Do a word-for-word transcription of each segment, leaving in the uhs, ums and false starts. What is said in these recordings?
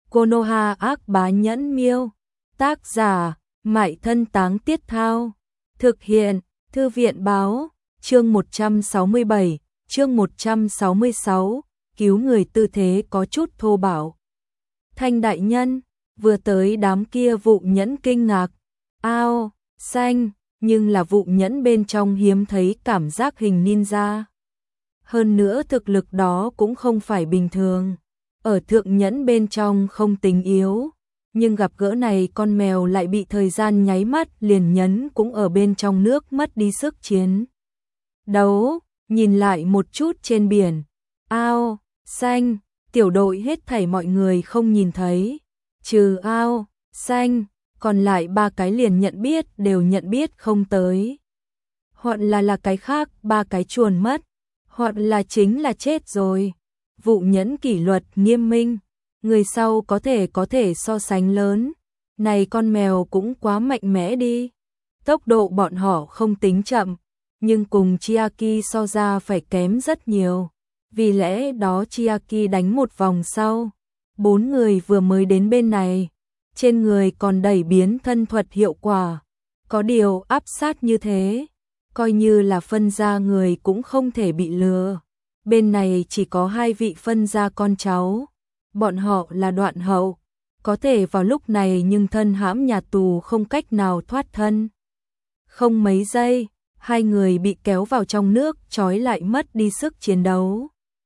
Konoha ác bá nhẫn miêu. Tác giả, Mại Thân Táng Tiết Thao. Thực hiện, Thư viện báo, chương một trăm sáu mươi bảy, chương một trăm sáu mươi sáu, cứu người tư thế có chút thô bạo. Thanh đại nhân, vừa tới đám kia vụ nhẫn kinh ngạc. Ao, xanh, nhưng là vụ nhẫn bên trong hiếm thấy cảm giác hình ninja. Hơn nữa thực lực đó cũng không phải bình thường. Ở thượng nhẫn bên trong không tính yếu, nhưng gặp gỡ này con mèo lại bị thời gian nháy mắt liền nhấn cũng ở bên trong nước mất đi sức chiến đấu. Nhìn lại một chút trên biển, ao, xanh, tiểu đội hết thảy mọi người không nhìn thấy. Trừ ao, xanh, còn lại ba cái liền nhận biết đều nhận biết không tới. Hoặc là là cái khác, ba cái chuồn mất, hoặc là chính là chết rồi. Vụ nhẫn kỷ luật nghiêm minh, người sau có thể có thể so sánh lớn. Này con mèo cũng quá mạnh mẽ đi. Tốc độ bọn họ không tính chậm, nhưng cùng Chiaki so ra phải kém rất nhiều. Vì lẽ đó Chiaki đánh một vòng sau, bốn người vừa mới đến bên này, trên người còn đẩy biến thân thuật hiệu quả. Có điều áp sát như thế, coi như là phân gia người cũng không thể bị lừa. Bên này chỉ có hai vị phân gia con cháu, bọn họ là đoạn hậu, có thể vào lúc này nhưng thân hãm nhà tù không cách nào thoát thân. Không mấy giây, hai người bị kéo vào trong nước trói lại mất đi sức chiến đấu.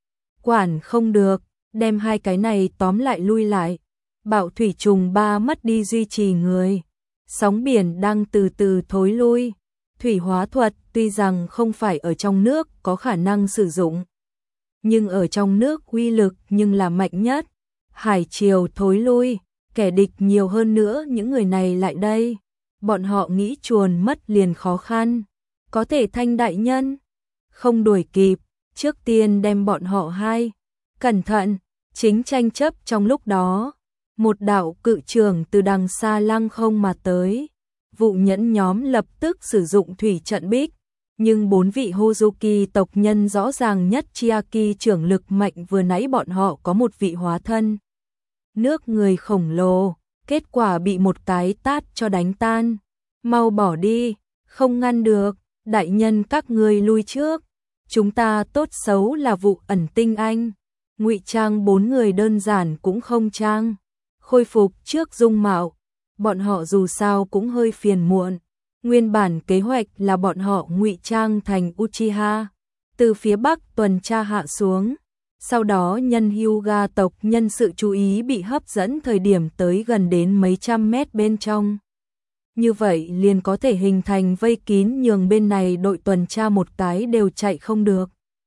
Quản không được, đem hai cái này tóm lại lui lại. Bạo thủy trùng ba mất đi duy trì người. Sóng biển đang từ từ thối lui. Thủy hóa thuật tuy rằng không phải ở trong nước có khả năng sử dụng, nhưng ở trong nước uy lực nhưng là mạnh nhất. Hải triều thối lui, kẻ địch nhiều hơn nữa những người này lại đây. Bọn họ nghĩ chuồn mất liền khó khăn. Có thể Thanh đại nhân không đuổi kịp, trước tiên đem bọn họ hai. Cẩn thận, chính tranh chấp trong lúc đó. Một đạo cự trường từ đằng xa lăng không mà tới. Vụ nhẫn nhóm lập tức sử dụng thủy trận bích. Nhưng bốn vị Hozuki tộc nhân rõ ràng nhất Chiaki trưởng lực mạnh vừa nãy bọn họ có một vị hóa thân nước người khổng lồ, kết quả bị một cái tát cho đánh tan. Mau bỏ đi, không ngăn được, đại nhân các ngươi lui trước. Chúng ta tốt xấu là vụ ẩn tinh anh. Ngụy trang bốn người đơn giản cũng không trang. Khôi phục trước dung mạo, bọn họ dù sao cũng hơi phiền muộn. Nguyên bản kế hoạch là bọn họ ngụy trang thành Uchiha, từ phía bắc tuần tra hạ xuống. Sau đó nhân Hyuga tộc nhân sự chú ý bị hấp dẫn thời điểm tới gần đến mấy trăm mét bên trong. Như vậy liền có thể hình thành vây kín nhường bên này đội tuần tra một cái đều chạy không được.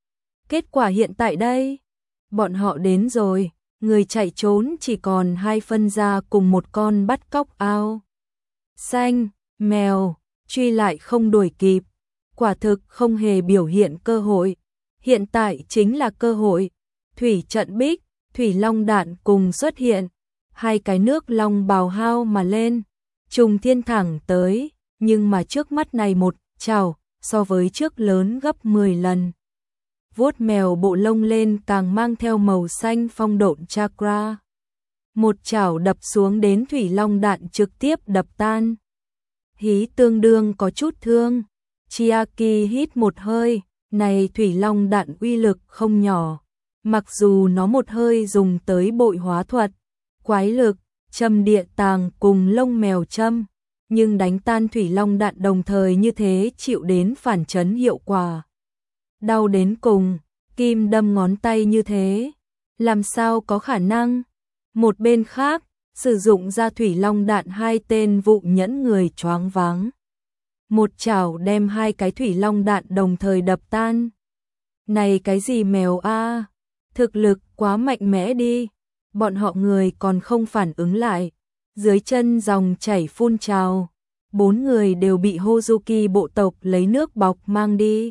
Kết quả hiện tại đây, bọn họ đến rồi, người chạy trốn chỉ còn hai phân gia cùng một con bắt cóc ao. Xanh, mèo, truy lại không đuổi kịp, quả thực không hề biểu hiện cơ hội. Hiện tại chính là cơ hội. Thủy trận bích, thủy long đạn cùng xuất hiện, hai cái nước long bào hao mà lên, trùng thiên thẳng tới, nhưng mà trước mắt này một chảo so với trước lớn gấp mười lần. Vuốt mèo bộ lông lên càng mang theo màu xanh phong độn chakra. Một chảo đập xuống đến thủy long đạn trực tiếp đập tan. Hí tương đương có chút thương. Chiaki hít một hơi, này thủy long đạn uy lực không nhỏ. Mặc dù nó một hơi dùng tới bội hóa thuật, quái lực, châm địa tàng cùng lông mèo châm, nhưng đánh tan thủy long đạn đồng thời như thế chịu đến phản chấn hiệu quả. Đau đến cùng, kim đâm ngón tay như thế, làm sao có khả năng? Một bên khác, sử dụng ra thủy long đạn hai tên vụ nhẫn người choáng váng. Một chảo đem hai cái thủy long đạn đồng thời đập tan. Này cái gì mèo a? Thực lực quá mạnh mẽ đi. Bọn họ người còn không phản ứng lại. Dưới chân dòng chảy phun trào. Bốn người đều bị Hozuki bộ tộc lấy nước bọc mang đi.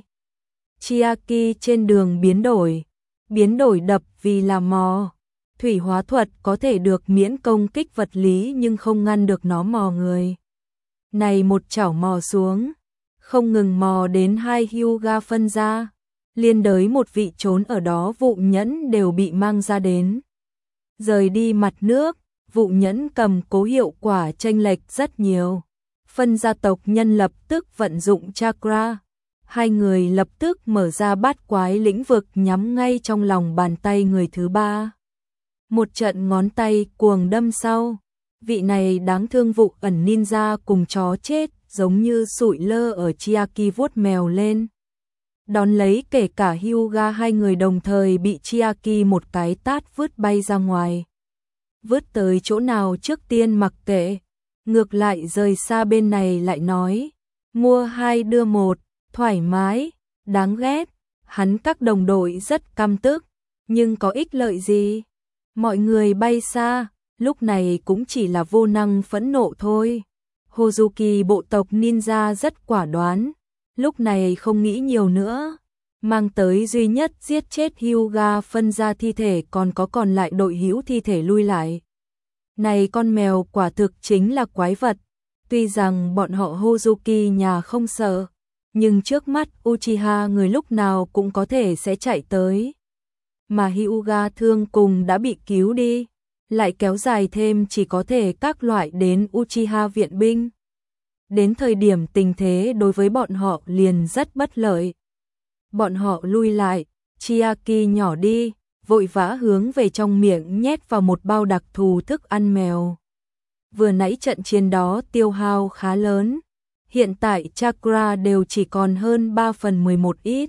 Chiaki trên đường biến đổi. Biến đổi đập vì là mò. Thủy hóa thuật có thể được miễn công kích vật lý nhưng không ngăn được nó mò người. Này một chảo mò xuống, không ngừng mò đến hai Hyuga phân ra, liên đới một vị trốn ở đó vụ nhẫn đều bị mang ra đến. Rời đi mặt nước, vụ nhẫn cầm cố hiệu quả chênh lệch rất nhiều. Phân gia tộc nhân lập tức vận dụng chakra. Hai người lập tức mở ra bát quái lĩnh vực nhắm ngay trong lòng bàn tay người thứ ba. Một trận ngón tay cuồng đâm sau. Vị này đáng thương vụ ẩn ninja cùng chó chết giống như sụi lơ ở Chiaki vuốt mèo lên. Đón lấy kể cả Hyuga, hai người đồng thời bị Chiaki một cái tát vứt bay ra ngoài. Vứt tới chỗ nào trước tiên mặc kệ. Ngược lại rời xa bên này lại nói. Mua hai đưa một, thoải mái, đáng ghét. Hắn các đồng đội rất căm tức. Nhưng có ích lợi gì? Mọi người bay xa, lúc này cũng chỉ là vô năng phẫn nộ thôi. Hozuki bộ tộc ninja rất quả đoán. Lúc này không nghĩ nhiều nữa. Mang tới duy nhất giết chết Hyuga, phân ra thi thể, còn có còn lại đội hữu thi thể lui lại. Này con mèo quả thực chính là quái vật. Tuy rằng bọn họ Hozuki nhà không sợ, nhưng trước mắt Uchiha người lúc nào cũng có thể sẽ chạy tới. Mà Hyuga thương cùng đã bị cứu đi, lại kéo dài thêm chỉ có thể các loại đến Uchiha viện binh. Đến thời điểm tình thế đối với bọn họ liền rất bất lợi. Bọn họ lui lại, Chiaki nhỏ đi, vội vã hướng về trong miệng nhét vào một bao đặc thù thức ăn mèo. Vừa nãy trận chiến đó tiêu hao khá lớn, hiện tại chakra đều chỉ còn hơn ba phần mười một ít.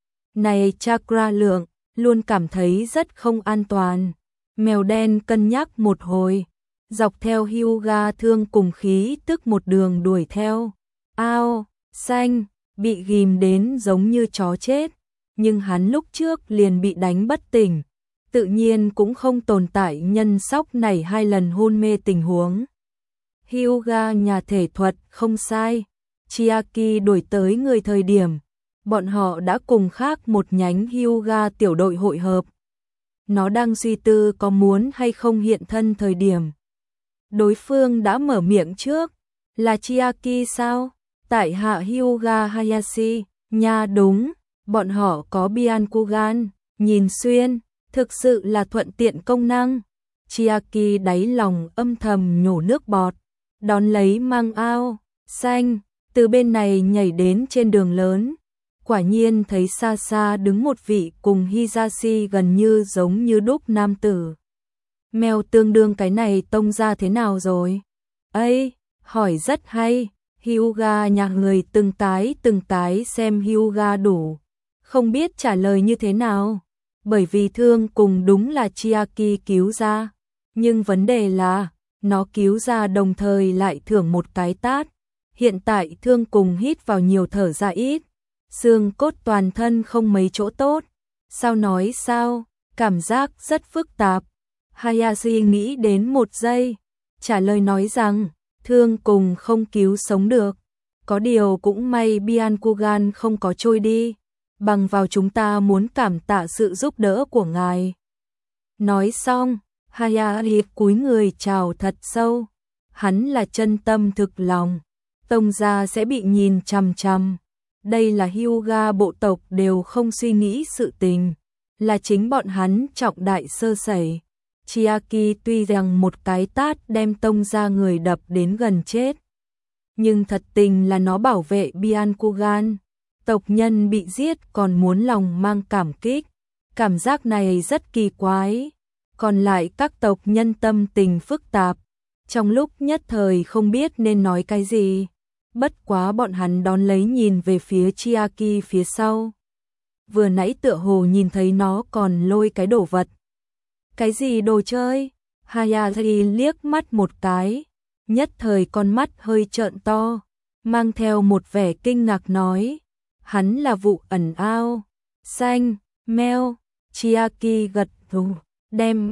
Này chakra lượng, luôn cảm thấy rất không an toàn. Mèo đen cân nhắc một hồi, dọc theo Hyuga thương cùng khí tức một đường đuổi theo. Ao, xanh, bị ghim đến giống như chó chết, nhưng hắn lúc trước liền bị đánh bất tỉnh, tự nhiên cũng không tồn tại nhân sóc này hai lần hôn mê tình huống. Hyuga nhà thể thuật không sai, Chiaki đuổi tới người thời điểm, bọn họ đã cùng khác một nhánh Hyuga tiểu đội hội hợp. Nó đang suy tư có muốn hay không hiện thân thời điểm. Đối phương đã mở miệng trước, là Chiaki sao? Tại hạ Hyuga Hayashi, nha đúng, bọn họ có Byakugan, nhìn xuyên, thực sự là thuận tiện công năng. Chiaki đáy lòng âm thầm nhổ nước bọt, đón lấy mang ao, xanh, từ bên này nhảy đến trên đường lớn. Quả nhiên thấy xa xa đứng một vị cùng Hisashi gần như giống như đúc nam tử. Mèo tương đương cái này tông ra thế nào rồi? Ây, hỏi rất hay. Hyuga nhà người từng cái từng cái xem Hyuga đủ, không biết trả lời như thế nào. Bởi vì thương cùng đúng là Chiaki cứu ra, nhưng vấn đề là nó cứu ra đồng thời lại thưởng một cái tát. Hiện tại thương cùng hít vào nhiều thở ra ít, xương cốt toàn thân không mấy chỗ tốt. Sao nói sao? Cảm giác rất phức tạp. Hayashi nghĩ đến một giây, trả lời nói rằng thương cùng không cứu sống được. Có điều cũng may Byakugan không có trôi đi, bằng vào chúng ta muốn cảm tạ sự giúp đỡ của ngài. Nói xong, Hayashi cúi người chào thật sâu. Hắn là chân tâm thực lòng, tông gia sẽ bị nhìn chằm chằm. Đây là Hyuga bộ tộc đều không suy nghĩ sự tình, là chính bọn hắn trọng đại sơ sẩy. Chiaki tuy rằng một cái tát đem tông gia người đập đến gần chết, nhưng thật tình là nó bảo vệ Byakugan. Tộc nhân bị giết còn muốn lòng mang cảm kích, cảm giác này rất kỳ quái. Còn lại các tộc nhân tâm tình phức tạp, trong lúc nhất thời không biết nên nói cái gì. Bất quá bọn hắn đón lấy nhìn về phía Chiaki phía sau. Vừa nãy tựa hồ nhìn thấy nó còn lôi cái đồ vật. Cái gì đồ chơi? Hayashi liếc mắt một cái, nhất thời con mắt hơi trợn to, mang theo một vẻ kinh ngạc nói. Hắn là vụ ẩn ao, xanh, mèo. Chiaki gật gù, đem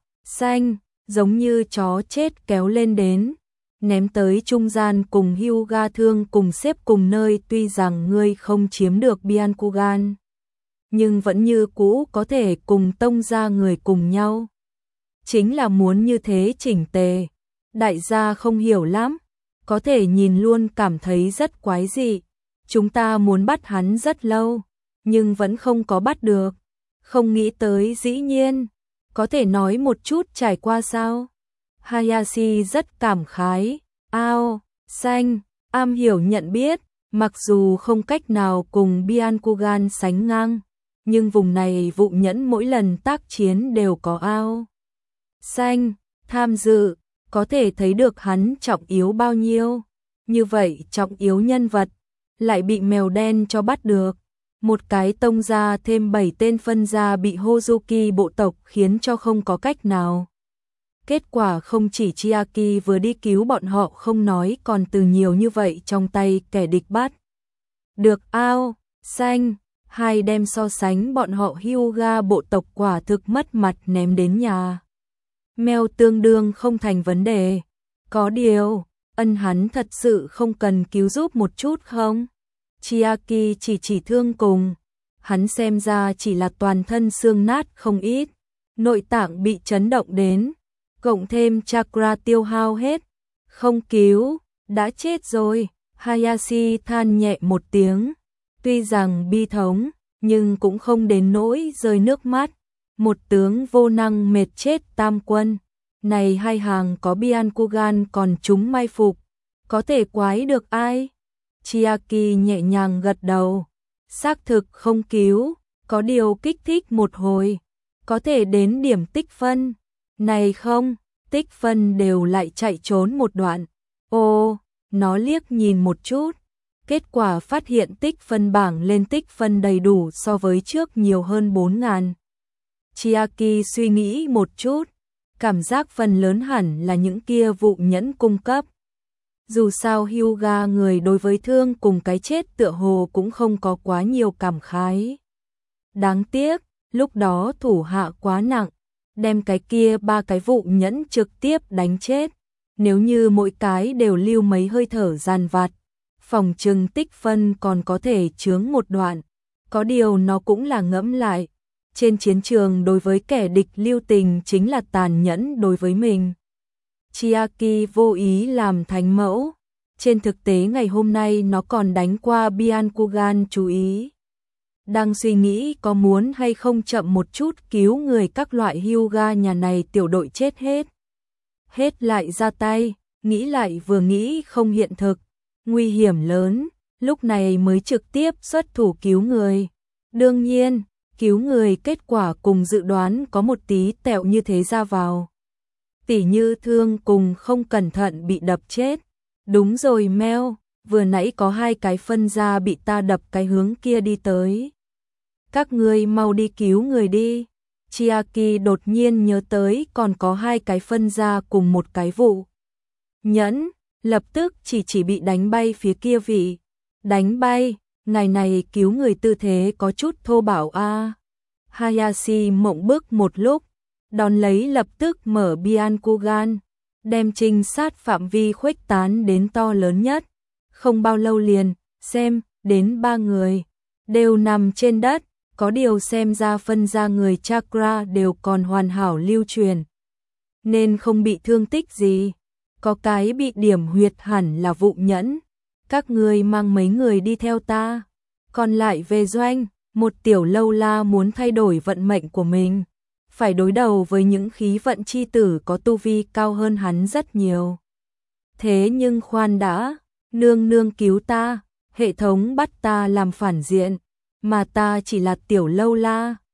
xanh, giống như chó chết kéo lên đến, ném tới trung gian cùng Hyuga thương cùng xếp cùng nơi. Tuy rằng ngươi không chiếm được Byakugan, nhưng vẫn như cũ có thể cùng tông gia người cùng nhau. Chính là muốn như thế chỉnh tề. Đại gia không hiểu lắm, có thể nhìn luôn cảm thấy rất quái dị. Chúng ta muốn bắt hắn rất lâu, nhưng vẫn không có bắt được. Không nghĩ tới dĩ nhiên, có thể nói một chút trải qua sao? Hayashi rất cảm khái, ao, xanh, am hiểu nhận biết, mặc dù không cách nào cùng Byakugan sánh ngang, nhưng vùng này vụ nhẫn mỗi lần tác chiến đều có ao xanh tham dự, có thể thấy được hắn trọng yếu bao nhiêu. Như vậy trọng yếu nhân vật lại bị mèo đen cho bắt được. Một cái tông ra thêm bảy tên phân gia bị Hozuki bộ tộc khiến cho không có cách nào. Kết quả không chỉ Chiaki vừa đi cứu bọn họ không nói còn từ nhiều như vậy trong tay kẻ địch bắt. Được ao, xanh, hai đem so sánh bọn họ Hyuga bộ tộc quả thực mất mặt ném đến nhà. Mèo tương đương không thành vấn đề. Có điều, ân hắn thật sự không cần cứu giúp một chút không? Chiaki chỉ chỉ thương cùng. Hắn xem ra chỉ là toàn thân xương nát không ít. Nội tạng bị chấn động đến. Cộng thêm chakra tiêu hao hết. Không cứu, đã chết rồi. Hayashi than nhẹ một tiếng. Tuy rằng bi thống, nhưng cũng không đến nỗi rơi nước mắt. Một tướng vô năng mệt chết tam quân. Này hai hàng có Byakugan còn chúng mai phục. Có thể quái được ai? Chiaki nhẹ nhàng gật đầu. Xác thực không cứu, có điều kích thích một hồi. Có thể đến điểm tích phân. Này không, tích phân đều lại chạy trốn một đoạn. Ô, nó liếc nhìn một chút. Kết quả phát hiện tích phân bảng lên tích phân đầy đủ so với trước nhiều hơn bốn ngàn. Chiaki suy nghĩ một chút. Cảm giác phần lớn hẳn là những kia vụ nhẫn cung cấp. Dù sao Hyuga người đối với thương cùng cái chết tựa hồ cũng không có quá nhiều cảm khái. Đáng tiếc, lúc đó thủ hạ quá nặng, đem cái kia ba cái vụ nhẫn trực tiếp đánh chết. Nếu như mỗi cái đều lưu mấy hơi thở giàn vặt, phòng trừng tích phân còn có thể chướng một đoạn. Có điều nó cũng là ngẫm lại. Trên chiến trường đối với kẻ địch lưu tình chính là tàn nhẫn đối với mình. Chiaki vô ý làm thánh mẫu. Trên thực tế ngày hôm nay nó còn đánh qua Byakugan chú ý. Đang suy nghĩ có muốn hay không chậm một chút cứu người các loại Hyuga nhà này tiểu đội chết hết. Hết lại ra tay, nghĩ lại vừa nghĩ không hiện thực. Nguy hiểm lớn, lúc này mới trực tiếp xuất thủ cứu người. Đương nhiên, cứu người kết quả cùng dự đoán có một tí tẹo như thế ra vào. Tỉ như thương cùng không cẩn thận bị đập chết. Đúng rồi Meo, vừa nãy có hai cái phân gia bị ta đập cái hướng kia đi tới. Các ngươi mau đi cứu người đi. Chiaki đột nhiên nhớ tới còn có hai cái phân gia cùng một cái vụ. Nhẫn, lập tức chỉ chỉ bị đánh bay phía kia vị. Đánh bay, ngày này cứu người tư thế có chút thô bạo a. À. Hayashi mộng bức một lúc, đón lấy lập tức mở Byakugan, đem trinh sát phạm vi khuếch tán đến to lớn nhất. Không bao lâu liền, xem, đến ba người, đều nằm trên đất, có điều xem ra phân ra người chakra đều còn hoàn hảo lưu truyền. Nên không bị thương tích gì, có cái bị điểm huyệt hẳn là vụ nhẫn. Các ngươi mang mấy người đi theo ta, còn lại về doanh. Một tiểu lâu la muốn thay đổi vận mệnh của mình, phải đối đầu với những khí vận chi tử có tu vi cao hơn hắn rất nhiều. Thế nhưng khoan đã, nương nương cứu ta, hệ thống bắt ta làm phản diện, mà ta chỉ là tiểu lâu la.